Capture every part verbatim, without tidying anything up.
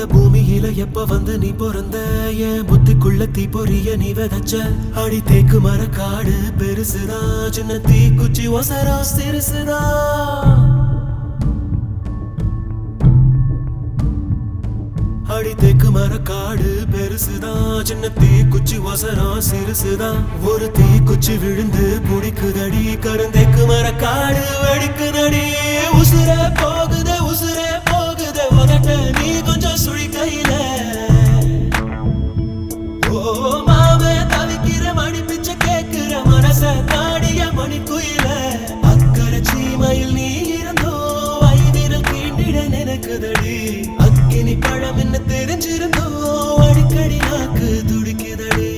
பூமியில எப்ப வந்து நீ பிறந்த என் புத்திக்குள்ள தீ பொரிய நீ விதைச்ச அடி தேக்கு மர காடு பெருசுதா சின்ன தீ குச்சி ஒசரா சிறுசுதா அடி தேக்கு மர காடு பெருசுதா சின்ன தீ குச்சி ஒசரா சிறுசுதா ஒரு தீ குச்சி விழுந்து புடிக்குதடி கருந்தேக்கு மர காடு வெடிக்குதடி உசுர போகுது உசுர போகுது உதட்ட நீ கொஞ்சம் சுழி கையில ஓ மாவே தவிக்கிற மணி பிச்சை கேட்கிற மனச தாடிய மணி குயில அக்கறை சீமையில் நீ இருந்தோ ஐவிரல் தீண்டிட நினைக்குதடி அக்கினி பழம் என்ன தெரிஞ்சிருந்தோ அடிக்கடி நாக்கு துடிக்குதடி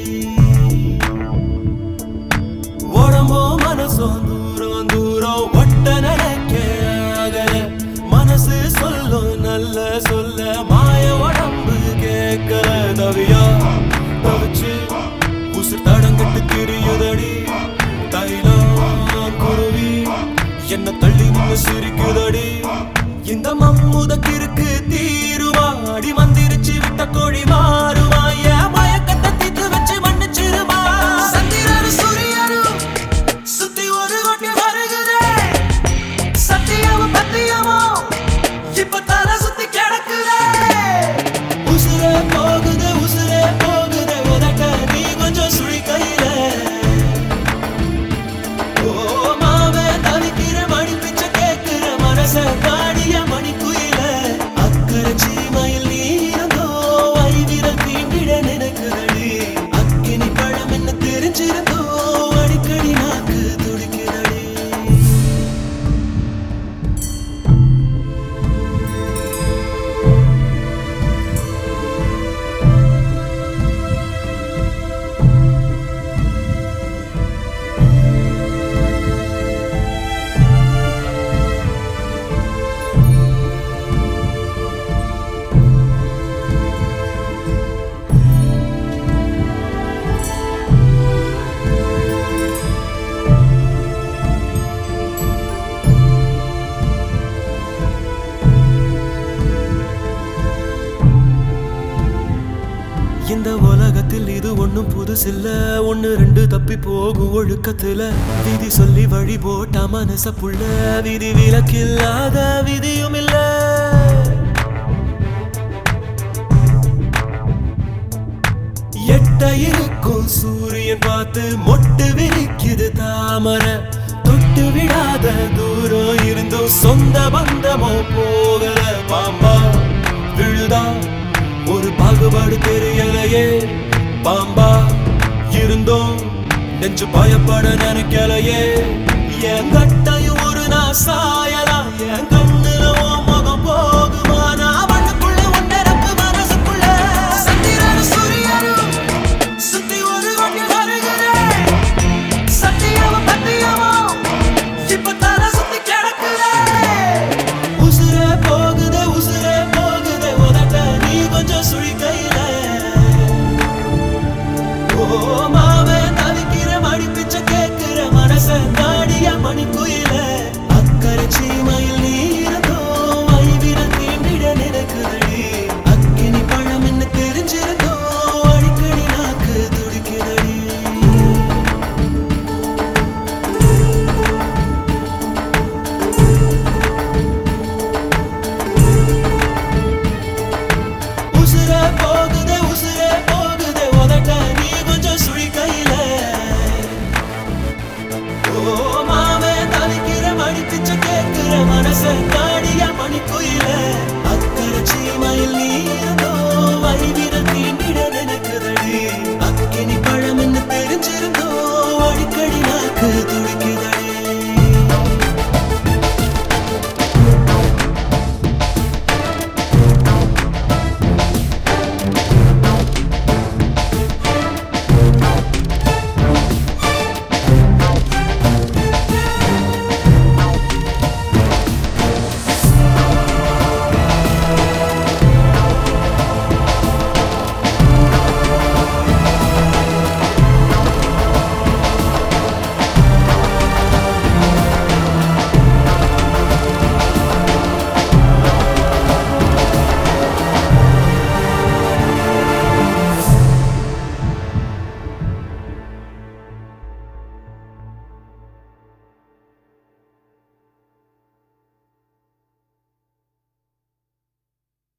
உடம்போ மனசோ தூரம் தூரம் ஒட்ட நினைக்க மனசு சொல்லும் நல்ல சொல்ல மாய உடம்பு கேட்கல தவியா தவிச்சு உசுர் தடங்கட்டு திரியுதடி தைலம் குருவி என்ன தள்ளி நின்று சிரிக்குதடி இந்த மம்முத கிறுக்கு தீருவா அடி மந்திரிச்சு விட்ட கோழி மாறுவா ஏன் மயக்கத்தை தீத்து வச்சு மன்னிச்சிருமா சந்திரனு சூரியனும் சுத்தி ஒரு கொட்டி வருகுதே சத்தியமும் பத்தியமும் இப்ப தலை சுத்தி கிடக்குதே உசுரே போகுது உசுரே போகுது உதட்ட நீ கொஞ்சம் சுழி கையில ஓ மாவே தவிக்கிற மணி பிச்சை கேட்கிற மனச காடிய மணி குயில அக்கறை சீமையில் நீ இருந்தோ ஐவிரல் தீண்டிட நினைக்குதடி அக்கினி பழம் என்ன தெரிஞ்சிருந்தோ அடிக்கடி நாக்கு துடிக்குதடி இந்த உலகத்தில் இது ஒண்ணும் புதுசில்ல ஒன்னு ரெண்டு தப்பி போகும் ஒழுக்கத்துல விதி சொல்லி வழி போட்ட மனச புள்ள விதி விலக்கில்லாத விதியும் இல்ல எட்ட இருக்கும் சூரியன் பார்த்து மொட்டு விரிக்குது தாமரை தொட்டு விடாத தூரம் இருந்தும் சொந்த பந்தமோ போகல பாம்பா விழுதா ஒரு பாகுபாடு தெரியலையே பாம்பா இருந்தோம் நெஞ்சு பயப்பட நினைக்கலையே என் கட்டையும் ஒரு நான் சாயலாம் என் கண்ணுல முகம் போகுமா நான் மண்ணுக்குள்ள ஒன்னரப்பு மனசுக்குள்ள சந்திரனு சூரியனும் சுத்தி ஒரு கொட்டி வருகிறே சத்தியமும் பத்தியமும் இப்ப தலை சுத்தி கிடக்குதே உசுரே போகுது உசுரே போகுது உதட்ட நீ கொஞ்சம் சுழி கையில ஓ மாவே தவிக்கிற மணி பிச்சை கேட்கிற மனச தாடிய மணி குயில அக்கறை சீமையில் நீ இருந்தோ ஐவிரல் தீண்டிட நினைக்குதடி அக்கினி பழம் என்ன தெரிஞ்சிருந்தோ அடிக்கடி நாக்கு துடிக்குதடி உசுரே போகுது உசுரே போகுது உதட்ட நீ கொஞ்சம் சுழி கையில ஓ மாவே தவிக்கிற மணி பிச்சை கேட்கிற மனச தாடிய மணி குயில